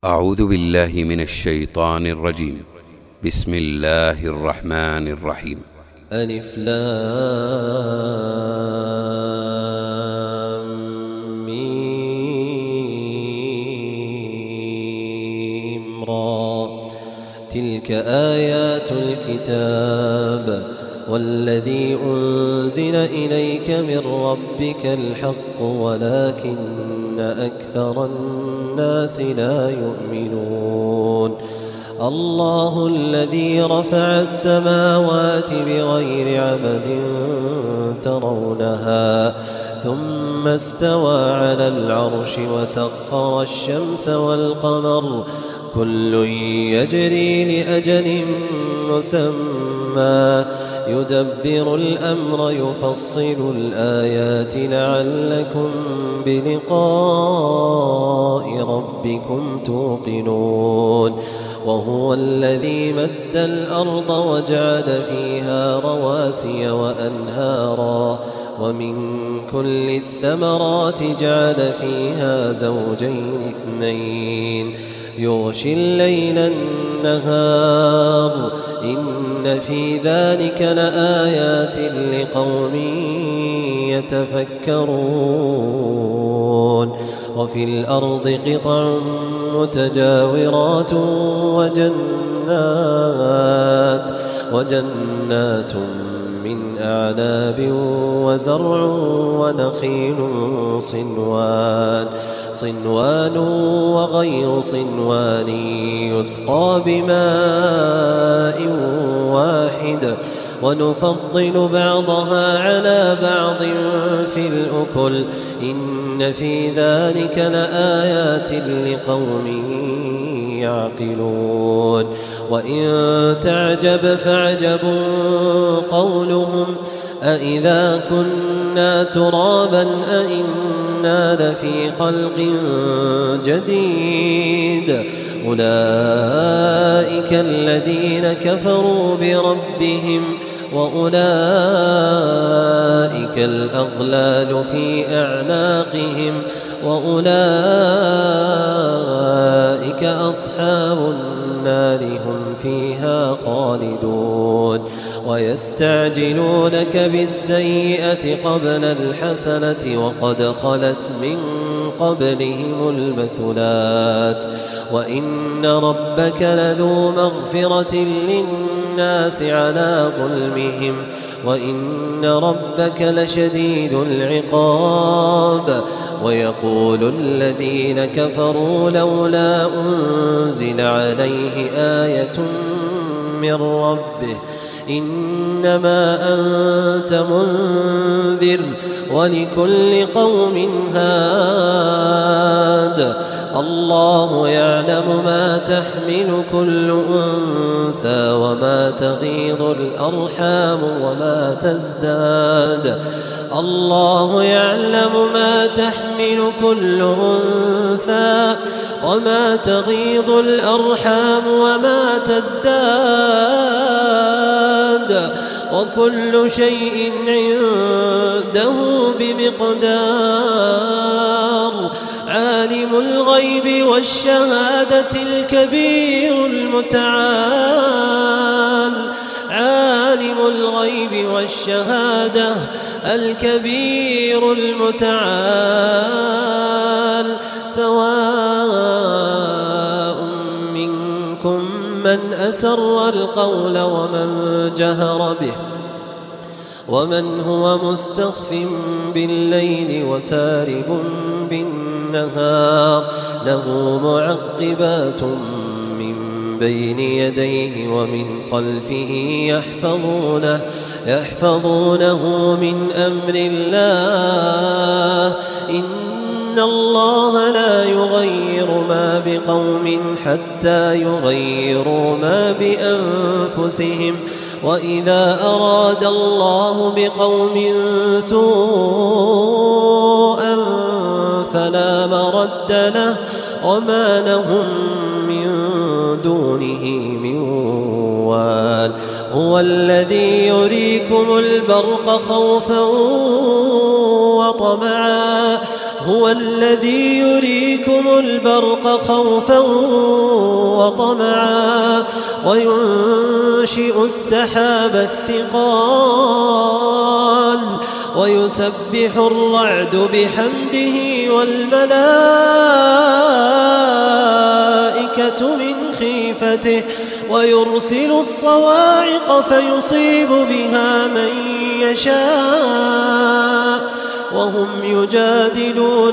أعوذ بالله من الشيطان الرجيم. بسم الله الرحمن الرحيم. ألف لام ميم را. تلك آيات الكتاب والذي أنزل إليك من ربك الحق ولكن أكثر الناس لا يؤمنون. الله الذي رفع السماوات بغير عمد ترونها ثم استوى على العرش وسخر الشمس والقمر كل يجري لأجل مسمى يدبر الأمر يفصل الآيات لعلكم بلقاء ربكم توقنون. وهو الذي مد الأرض وجعل فيها رواسي وأنهارا ومن كل الثمرات جعل فيها زوجين اثنين يغشي الليل النهار إن في ذلك لآيات لقوم يتفكرون. وفي الأرض قطع متجاورات وجنات من أعناب وزرع ونخيل صنوان وغير صنوان يسقى بماء واحد ونفضل بعضها على بعض في الأكل إن في ذلك لآيات لقوم يعقلون. وإن تعجب فعجب قولهم أإذا كنا ترابا أإنا لفي خلق جديد أولئك الذين كفروا بربهم وأولئك الأغلال في أعناقهم وأولئك أصحاب النار هم فيها خالدون. ويستعجلونك بالسيئة قبل الحسنة وقد خلت من قبلهم المثلات وإن ربك لذو مغفرة للناس على ظلمهم وإن ربك لشديد العقاب. ويقول الذين كفروا لولا أنزل عليه آية من ربه إنما أنت منذر ولكل قوم هاد. الله يعلم ما تحمل كل أنثى وما تغيض الأرحام وما تزداد. الله يعلم ما تحمل كل أنثى وما تغيض الأرحام وما تزداد وكل شيء عنده بمقدار. عالم الغيب والشهادة الكبير المتعال عالم الغيب والشهادة الكبير المتعال. سواء منكم من أسر القول ومن جهر به ومن هو مستخف بالليل وسارب بالنهار له معقبات من بين يديه ومن خلفه يحفظونه من أمر الله إن الله لا يغير ما بقوم حتى يغيروا ما بأنفسهم وإذا أراد الله بقوم سوءا فلا مرد له وما لهم من دونه من وال. هو الذي يريكم البرق خوفا وطمعا هو الذي يريكم البرق خوفا وطمعا وينشئ السحاب الثقال ويسبح الرعد بحمده والملائكة من خيفته ويرسل الصواعق فيصيب بها من يشاء وهم يجادلون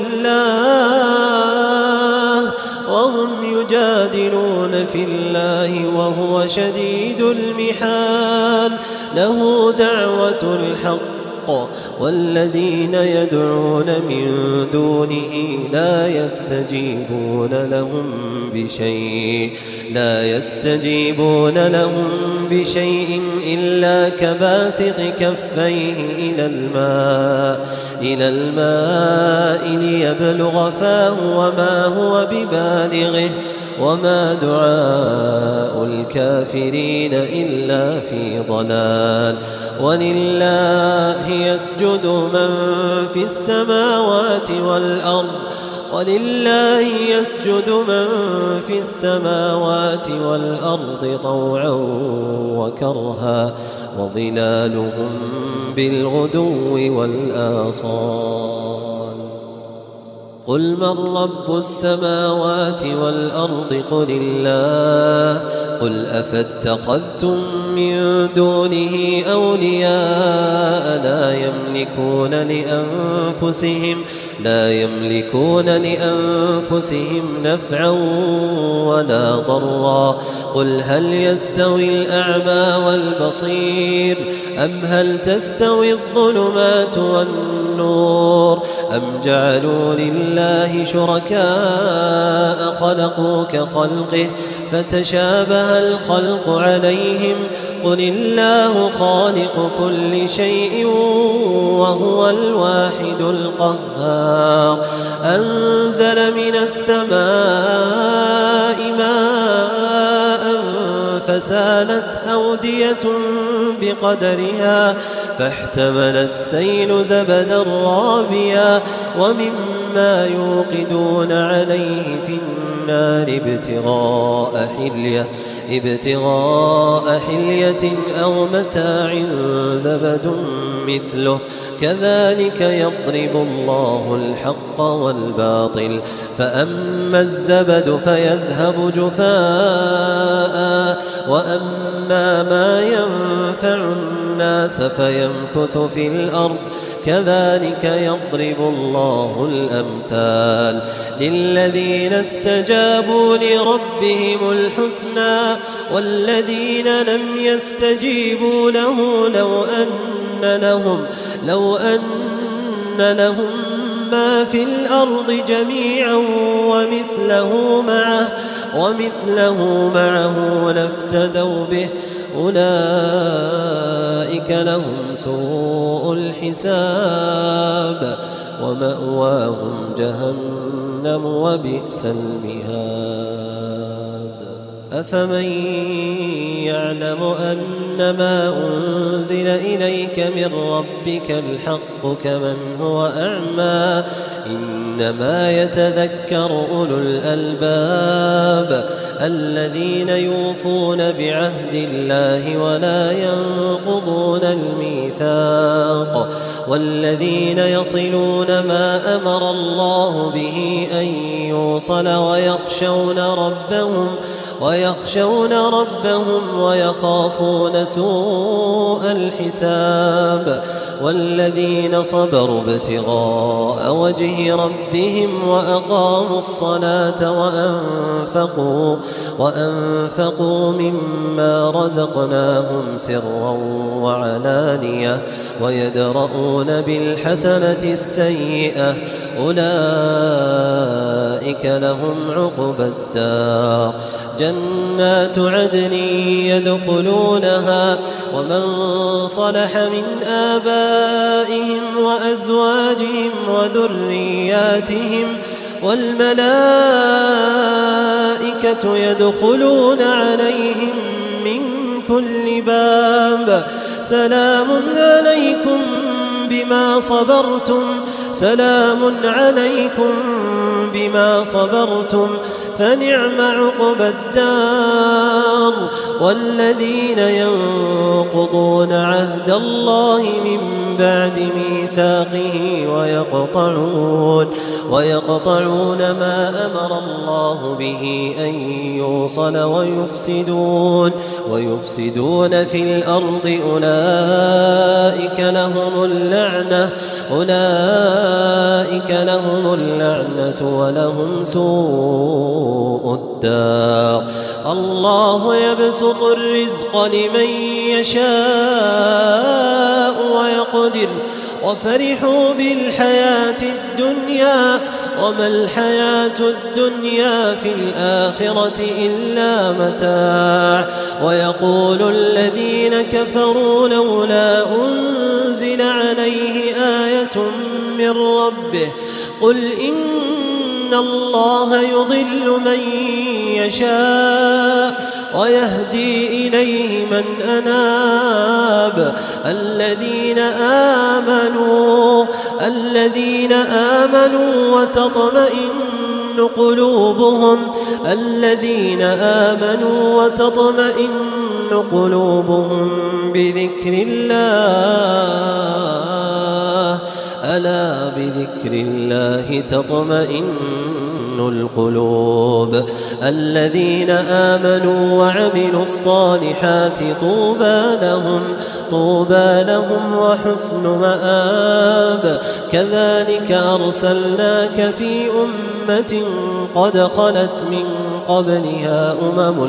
في الله وهو شديد المحال له دعوة الحق والذين يدعون من دونه لا يستجيبون لهم بشيء إلا كباسط كفيه إلى الماء ليبلغ فاه وما هو ببالغه وما دعاء الكافرين إلا في ضلال ولله يسجد من في السماوات والأرض طوعا وكرها وظلالهم بالغدو والآصال قل من رب السماوات والأرض قل الله قل أفاتخذتم من دونه أولياء لا يملكون لأنفسهم نفعا ولا ضرا قل هل يستوي الأعمى والبصير أم هل تستوي الظلمات والنور أم جعلوا لله شركاء خلقوا كخلقه فتشابه الخلق عليهم قل الله خالق كل شيء وهو الواحد القهار أنزل من السماء ماء فسالت أودية بقدرها فاحتمل السيل زبدا رابيا ومما يوقدون عليه في النار ابتغاء حلية أو متاع زبد مثله كذلك يضرب الله الحق والباطل فأما الزبد فيذهب جفاء وأما ما ينفع الناس فيمكث في الأرض كذلك يضرب الله الأمثال للذين استجابوا لربهم الحسنى والذين لم يستجيبوا له لو أن لهم ما في الأرض جميعا ومثله معه لافتدوا به أولئك لهم سوء الحساب ومأواهم جهنم وبئس المهاد أفمن يعلم أنما أنزل إليك من ربك الحق كمن هو أعمى إنما يتذكر أولو الألباب الذين يوفون بعهد الله ولا ينقضون الميثاق والذين يصلون ما أمر الله به أن يوصل ويخشون ربهم ويخافون سوء الحساب والذين صبروا ابتغاء وجه ربهم وأقاموا الصلاة وأنفقوا مما رزقناهم سرا وعلانية ويدرؤون بالحسنة السيئة أولئك لهم عقبى الدار جنات عدن يدخلونها ومن صلح من آبائهم وأزواجهم وذرياتهم والملائكة يدخلون عليهم من كل باب سلام عليكم بما صبرتم سلام عليكم بما صبرتم فنعم عقبى الدار. والذين ينقضون عهد الله من بعد ميثاقه ويقطعون ما أمر الله به أن يوصل ويفسدون في الأرض أولئك لهم اللعنة ولهم سوء الدار. الله يبسط الرزق لمن يشاء ويقدر وفرحوا بالحياة الدنيا وما الحياة الدنيا في الآخرة إلا متاع. ويقول الذين كفروا لولا أنزل عليه آية من ربه قل إن الله يضل من يشاء ويهدي إليه من أناب. الذين آمنوا وتطمئن قلوبهم بذكر الله ألا بذكر الله تطمئن القلوب. الذين آمنوا وعملوا الصالحات طوبى لهم وحسن مآب. كذلك أرسلناك في أمة قد خلت من قبلها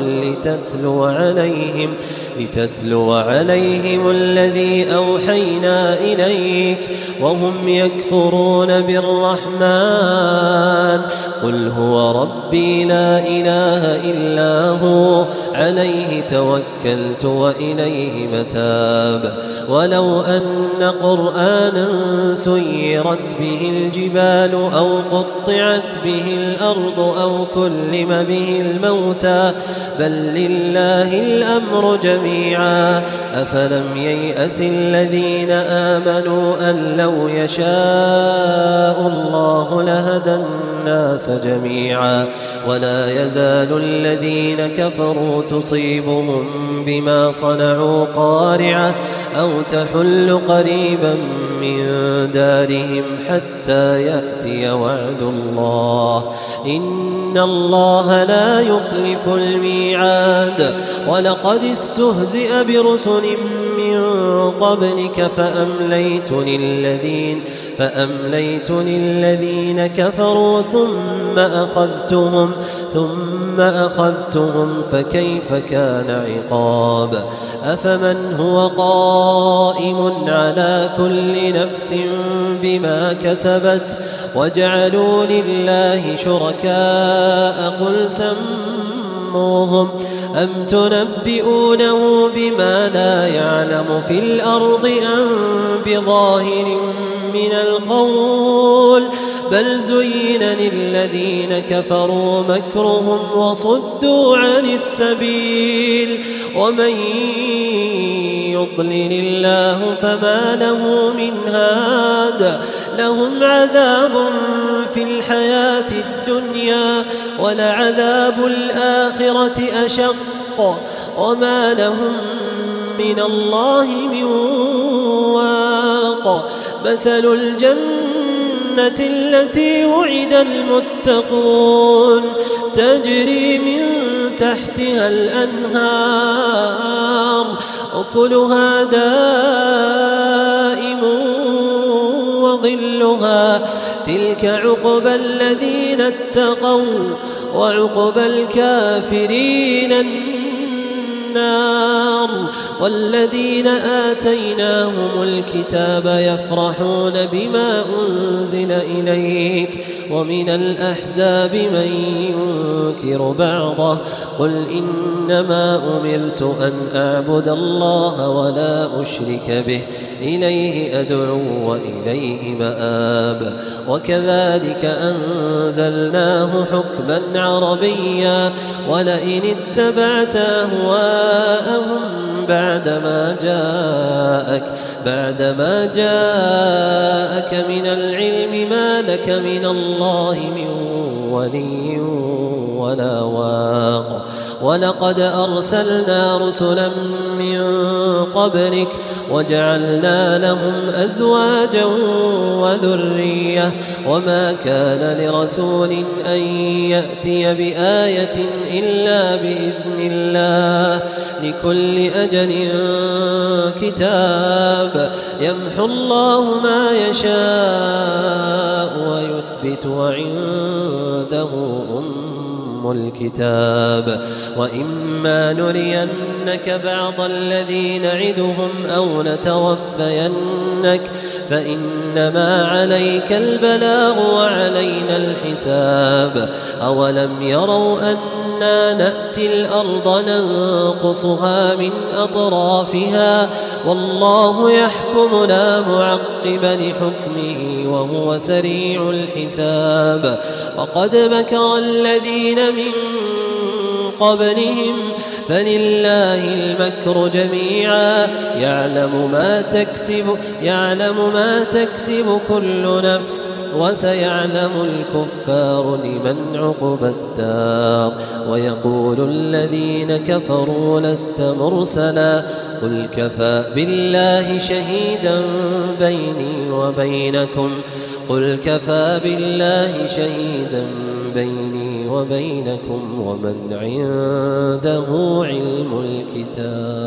لتتلو عليهم الذي أوحينا إليك وهم يكفرون بالرحمن قل هو ربي لا إله إلا هو عليه توكلت وإليه متاب. ولو أن قرآنا سيرت به الجبال أو قطعت به الأرض أو كلم به الموتى بل لله الأمر جميعا. أفلم ييأس الذين آمنوا أن لو يشاء الله لهدى الناس جميعا. ولا يزال الذين كفروا تصيبهم بما صنعوا قارعة أو تحل قريبا من دارهم حتى يأتي وعد الله إن الله لا يخلف الميعاد. ولقد استهزئ برسل من قبلك فأمليت للذين كفروا ثم أخذتهم فكيف كان عقاب. أفمن هو قائم على كل نفس بما كسبت وجعلوا لله شركاء قل سموهم أم تنبئونه بما لا يعلم في الأرض أم بظاهر من القول بل زين للذين كفروا مكرهم وصدوا عن السبيل ومن يضلل الله فما له من هاد. لهم عذاب في الحياة الدنيا ولعذاب الآخرة أشق وما لهم من الله من واق. مثل الجنة التي وعد المتقون تجري من تحتها الأنهار أكلها دائم وظلها تلك عقبى الذين اتقوا وعقبى الكافرين النار. والذين آتيناهم الكتاب يفرحون بما أنزل إليك ومن الأحزاب من ينكر بعضه قل إنما أمرت أن أعبد الله ولا أشرك به إليه أدعو وإليه مآب. وكذلك أنزلناه حكما عربيا ولئن اتبعت أهواءهم بعدما بعدما جاءك من العلم ما لك من الله من ولي ولا واق ولقد أرسلنا رسلا من قبلك وجعلنا لهم أزواجا وذرية وما كان لرسول أن يأتي بآية إلا بإذن الله لكل أجل كتاب يمحو الله ما يشاء ويثبت وعنده الكتاب وإما نرينك بعض الذي نعدهم أو نتوفينك فإنما عليك البلاغ وعلينا الحساب أولم يروا أنا نأتي الأرض ننقصها من أطرافها والله يحكم لا معقب لحكمه وهو سريع الحساب وقد مكر الذين من قبلهم فلله المكر جميعا يعلم ما تكسب كل نفس وسيعلم الكفار لمن عقبى الدار ويقول الذين كفروا لست مرسلا قل كفى بالله شهيدا بيني وبينكم ومن عنده علم الكتاب.